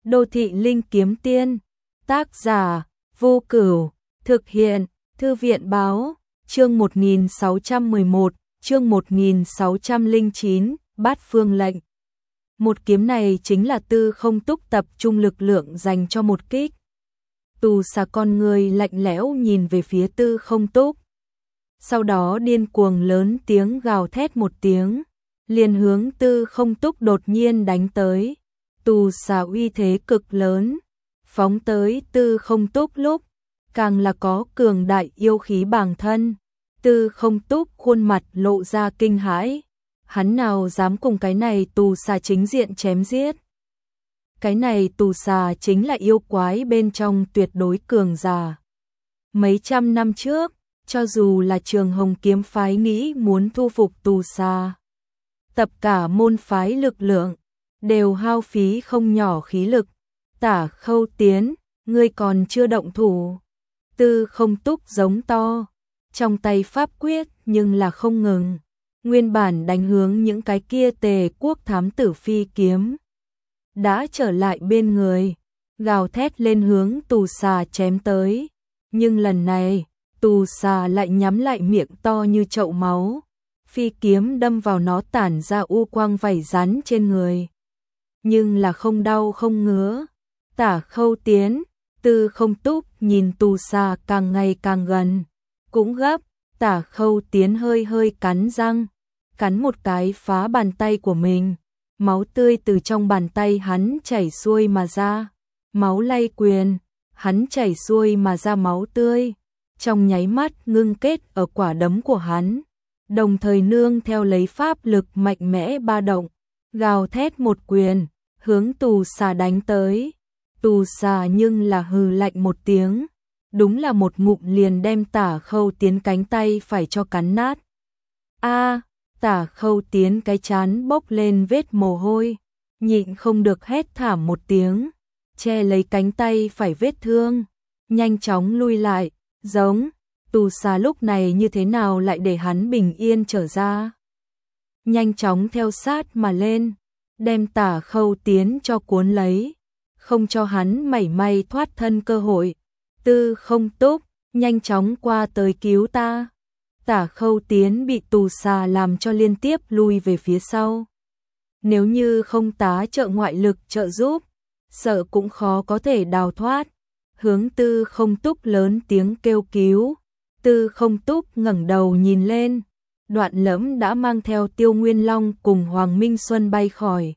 Đô thị linh kiếm tiên, tác giả, Vô Cửu, thực hiện, Thư viện báo, chương 1611, chương 1609, Bát Phương lệnh. Một kiếm này chính là Tư Không Túc tập trung lực lượng dành cho một kích. Tù xà con người lạnh lẽo nhìn về phía Tư Không Túc. Sau đó điên cuồng lớn tiếng gào thét một tiếng, liền hướng Tư Không Túc đột nhiên đánh tới. Tù xà uy thế cực lớn, phóng tới Tư Không Túc lúc, càng là có cường đại yêu khí bàng thân. Tư Không Túc khuôn mặt lộ ra kinh hãi, hắn nào dám cùng cái này tù xà chính diện chém giết. Cái này tù xà chính là yêu quái bên trong tuyệt đối cường giả. Mấy trăm năm trước, cho dù là Trường Hồng kiếm phái nghĩ muốn thu phục tù xà, tập cả môn phái lực lượng, đều hao phí không nhỏ khí lực. Tả Khâu Tiến, ngươi còn chưa động thủ. Tư Không Túc giống to, trong tay pháp quyết nhưng là không ngừng. Nguyên bản đánh hướng những cái kia Tề quốc thám tử phi kiếm, đã trở lại bên người, gào thét lên hướng tù xà chém tới. Nhưng lần này, tù xà lại nhắm lại miệng to như chậu máu. Phi kiếm đâm vào nó tản ra u quang vảy rắn trên người, nhưng là không đau không ngứa. Tả Khâu Tiến, Tư Không Túc nhìn tù xà càng ngày càng gần, cũng gấp. Tả Khâu Tiến hơi hơi cắn răng, cắn một cái phá bàn tay của mình. Máu tươi từ trong bàn tay hắn chảy xuôi mà ra. Máu lay quyền, hắn chảy xuôi mà ra máu tươi, trong nháy mắt ngưng kết ở quả đấm của hắn, đồng thời nương theo lấy pháp lực mạnh mẽ ba động, gào thét một quyền, hướng tù xà đánh tới. Tù xà nhưng là hừ lạnh một tiếng, đúng là một ngụm liền đem Tả Khâu Tiến cánh tay phải cho cắn nát. A, Tả Khâu Tiến cái trán bốc lên vết mồ hôi, nhịn không được hét thảm một tiếng, che lấy cánh tay phải vết thương, nhanh chóng lui lại, giống. Tù xà lúc này như thế nào lại để hắn bình yên trở ra. Nhanh chóng theo sát mà lên, đem Tả Khâu Tiến cho cuốn lấy, không cho hắn mảy may thoát thân cơ hội. Tư Không Túc, nhanh chóng qua tới cứu ta. Tả Khâu Tiến bị tù xà làm cho liên tiếp lui về phía sau. Nếu như không tá trợ ngoại lực trợ giúp, sợ cũng khó có thể đào thoát. Hướng Tư Không Túc lớn tiếng kêu cứu. Tư Không Túc ngẩng đầu nhìn lên, Đoạn Lẫm đã mang theo Tiêu Nguyên Long cùng Hoàng Minh Xuân bay khỏi.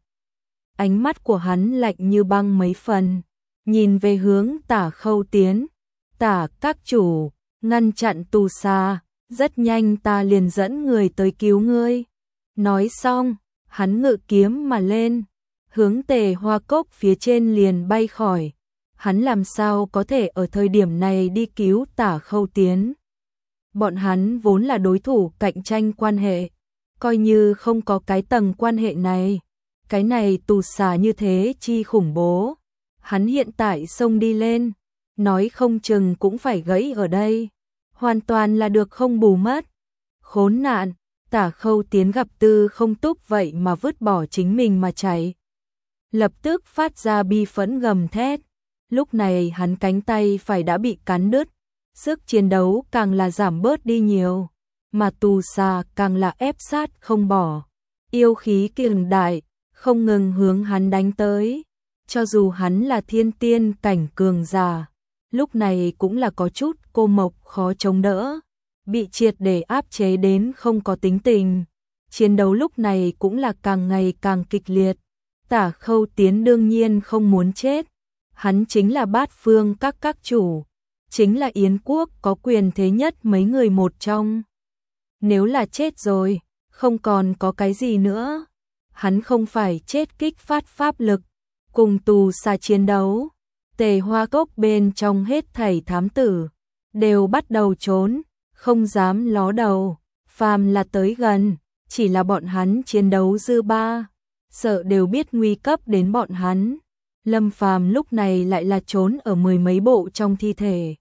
Ánh mắt của hắn lạnh như băng mấy phần, nhìn về hướng Tả Khâu Tiến. Tả các chủ, ngăn chặn tù xà, rất nhanh ta liền dẫn người tới cứu ngươi. Nói xong, hắn ngự kiếm mà lên, hướng Tề Hoa Cốc phía trên liền bay khỏi. Hắn làm sao có thể ở thời điểm này đi cứu Tả Khâu Tiến. Bọn hắn vốn là đối thủ cạnh tranh quan hệ, coi như không có cái tầng quan hệ này, cái này tù xà như thế chi khủng bố. Hắn hiện tại xông đi lên, nói không chừng cũng phải gãy ở đây, hoàn toàn là được không bù mất. Khốn nạn, Tả Khâu Tiến gặp Tư Không Túc vậy mà vứt bỏ chính mình mà chạy, lập tức phát ra bi phẫn gầm thét. Lúc này hắn cánh tay phải đã bị cắn đứt, sức chiến đấu càng là giảm bớt đi nhiều, mà tù xà càng là ép sát không bỏ, yêu khí cường đại, không ngừng hướng hắn đánh tới. Cho dù hắn là thiên tiên cảnh cường giả, lúc này cũng là có chút cô mộc khó chống đỡ, bị triệt để áp chế đến không có tính tình. Chiến đấu lúc này cũng là càng ngày càng kịch liệt. Tả Khâu Tiến đương nhiên không muốn chết, hắn chính là Bát Phương các chủ, chính là Yến quốc có quyền thế nhất mấy người một trong. Nếu là chết rồi, không còn có cái gì nữa. Hắn không phải chết kích phát pháp lực, cùng tù xà chiến đấu. Tề Hoa Cốc bên trong hết thảy thám tử đều bắt đầu trốn, không dám ló đầu. Phàm là tới gần, chỉ là bọn hắn chiến đấu dư ba, sợ đều biết nguy cấp đến bọn hắn. Lâm Phàm lúc này lại là trốn ở mười mấy bộ trong thi thể,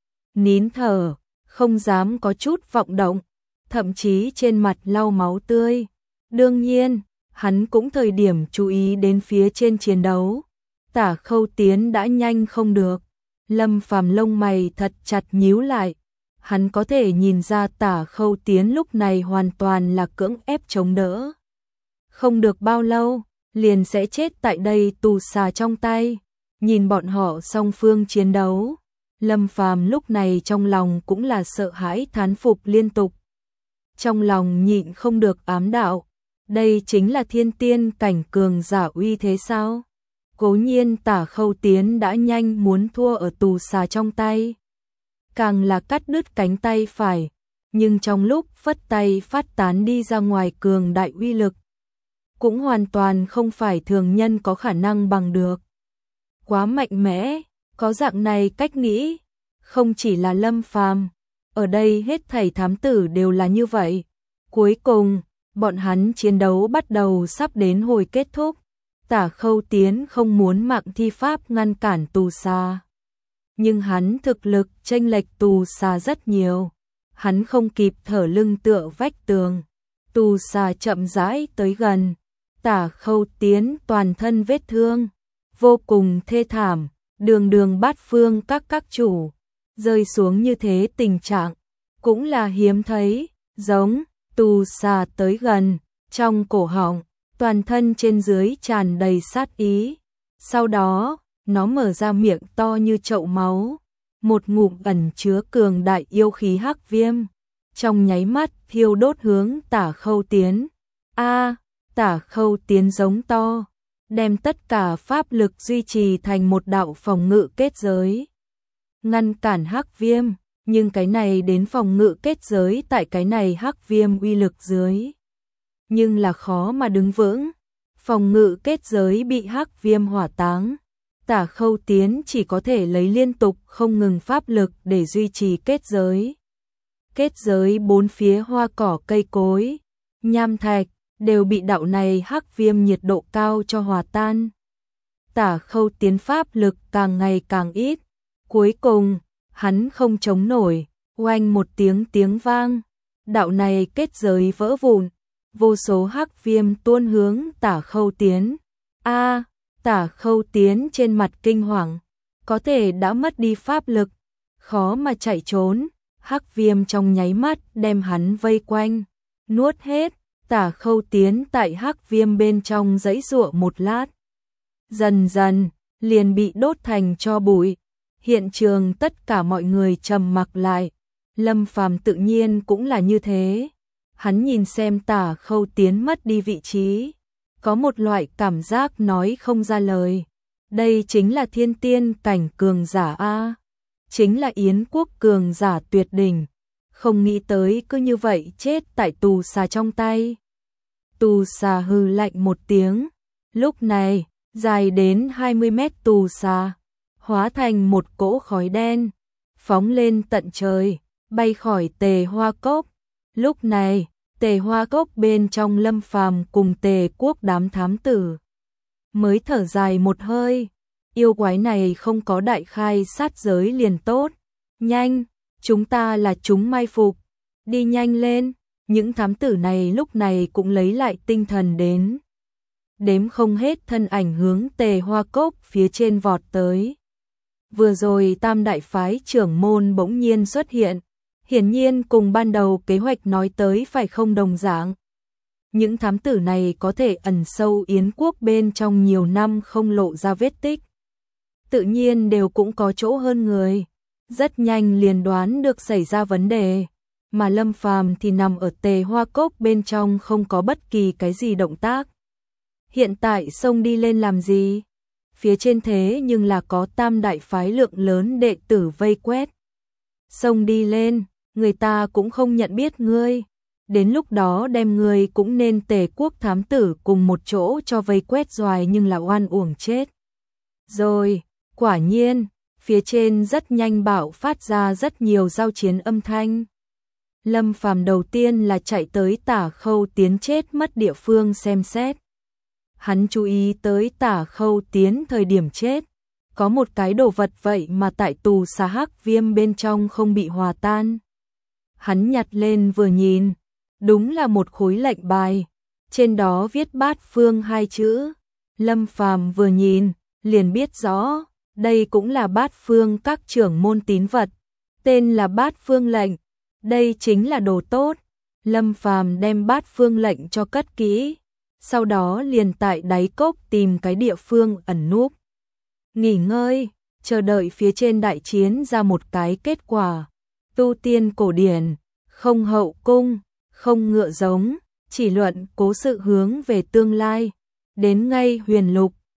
nín thở, không dám có chút vọng động, thậm chí trên mặt lau máu tươi. Đương nhiên, hắn cũng thời điểm chú ý đến phía trên chiến đấu. Tả Khâu Tiến đã nhanh không được. Lâm Phàm lông mày thật chặt nhíu lại. Hắn có thể nhìn ra Tả Khâu Tiến lúc này hoàn toàn là cưỡng ép chống đỡ. Không được bao lâu, liền sẽ chết tại đây tù xà trong tay. Nhìn bọn họ song phương chiến đấu, Lâm Phàm lúc này trong lòng cũng là sợ hãi thán phục liên tục. Trong lòng nhịn không được ám đạo, đây chính là thiên tiên cảnh cường giả uy thế sao? Cố nhiên Tả Khâu Tiến đã nhanh muốn thua ở tù xà trong tay. Càng là cắt đứt cánh tay phải, nhưng trong lúc phất tay phát tán đi ra ngoài cường đại uy lực, cũng hoàn toàn không phải thường nhân có khả năng bằng được. Quá mạnh mẽ, có dạng này cách nghĩ, không chỉ là Lâm Phàm, ở đây hết thảy thám tử đều là như vậy. Cuối cùng, bọn hắn chiến đấu bắt đầu sắp đến hồi kết thúc. Tả Khâu Tiến không muốn mạng thi pháp ngăn cản tù xà. Nhưng hắn thực lực chênh lệch tù xà rất nhiều. Hắn không kịp thở lưng tựa vách tường. Tù xà chậm rãi tới gần. Tả Khâu Tiến toàn thân vết thương, vô cùng thê thảm, đường đường bát phương các chủ, rơi xuống như thế tình trạng, cũng là hiếm thấy, giống tù xà tới gần, trong cổ họng, toàn thân trên dưới tràn đầy sát ý. Sau đó, nó mở ra miệng to như chậu máu, một ngụm ẩn chứa cường đại yêu khí hắc viêm, trong nháy mắt thiêu đốt hướng Tả Khâu Tiến. Tả Khâu Tiến giống to, đem tất cả pháp lực duy trì thành một đạo phòng ngự kết giới, ngăn cản hắc viêm, nhưng cái này đến phòng ngự kết giới tại cái này hắc viêm uy lực dưới, nhưng là khó mà đứng vững. Phòng ngự kết giới bị hắc viêm hỏa táng, Tả Khâu Tiến chỉ có thể lấy liên tục không ngừng pháp lực để duy trì kết giới. Kết giới bốn phía hoa cỏ cây cối, nham thạch đều bị đạo này hắc viêm nhiệt độ cao cho hòa tan. Tả Khâu Tiến pháp lực càng ngày càng ít, cuối cùng hắn không chống nổi, oanh một tiếng vang, đạo này kết giới vỡ vụn, vô số hắc viêm tuôn hướng Tả Khâu Tiến. Tả Khâu Tiến trên mặt kinh hoàng, có thể đã mất đi pháp lực, khó mà chạy trốn, hắc viêm trong nháy mắt đem hắn vây quanh, nuốt hết. Tả Khâu Tiến tại hắc viêm bên trong giãy giụa một lát, dần dần liền bị đốt thành tro bụi. Hiện trường tất cả mọi người trầm mặc lại, Lâm Phàm tự nhiên cũng là như thế. Hắn nhìn xem Tả Khâu Tiến mất đi vị trí, có một loại cảm giác nói không ra lời. Đây chính là thiên tiên cảnh cường giả a, chính là Yến quốc cường giả tuyệt đỉnh, không nghĩ tới cứ như vậy chết tại tù xà trong tay. Tù xà hừ lạnh một tiếng, lúc này, dài đến 20 mét tù xà, hóa thành một cỗ khói đen, phóng lên tận trời, bay khỏi Tề Hoa Cốc. Lúc này, Tề Hoa Cốc bên trong Lâm Phàm cùng Tề Quốc đám thám tử mới thở dài một hơi, yêu quái này không có đại khai sát giới liền tốt. Nhanh, chúng ta là chúng mai phục, đi nhanh lên. Những thám tử này lúc này cũng lấy lại tinh thần đến. Đếm không hết thân ảnh hướng Tề Hoa Cốc phía trên vọt tới. Vừa rồi Tam đại phái trưởng môn bỗng nhiên xuất hiện, hiển nhiên cùng ban đầu kế hoạch nói tới phải không đồng dạng. Những thám tử này có thể ẩn sâu Yến quốc bên trong nhiều năm không lộ ra vết tích, tự nhiên đều cũng có chỗ hơn người, rất nhanh liền đoán được xảy ra vấn đề. Mà Lâm Phàm thì nằm ở Tề Hoa Cốc bên trong không có bất kỳ cái gì động tác. Hiện tại xông đi lên làm gì? Phía trên thế nhưng là có Tam đại phái lượng lớn đệ tử vây quét. Xông đi lên, người ta cũng không nhận biết ngươi. Đến lúc đó đem ngươi cũng nên Tề Quốc thám tử cùng một chỗ cho vây quét doài, nhưng là oan uổng chết. Rồi, quả nhiên, phía trên rất nhanh bạo phát ra rất nhiều giao chiến âm thanh. Lâm Phàm đầu tiên là chạy tới Tả Khâu Tiến chết mất địa phương xem xét. Hắn chú ý tới Tả Khâu Tiến thời điểm chết, có một cái đồ vật vậy mà tại tù xà hắc viêm bên trong không bị hòa tan. Hắn nhặt lên vừa nhìn, đúng là một khối lệnh bài, trên đó viết Bát Phương hai chữ. Lâm Phàm vừa nhìn, liền biết rõ, đây cũng là Bát Phương các trưởng môn tín vật, tên là Bát Phương lệnh, đây chính là đồ tốt. Lâm Phàm đem Bát Phương lệnh cho cất kỹ, sau đó liền tại đáy cốc tìm cái địa phương ẩn núp, nghỉ ngơi, chờ đợi phía trên đại chiến ra một cái kết quả. Tu tiên cổ điển, không hậu cung, không ngựa giống, chỉ luận cố sự hướng về tương lai. Đến ngay huyền lục,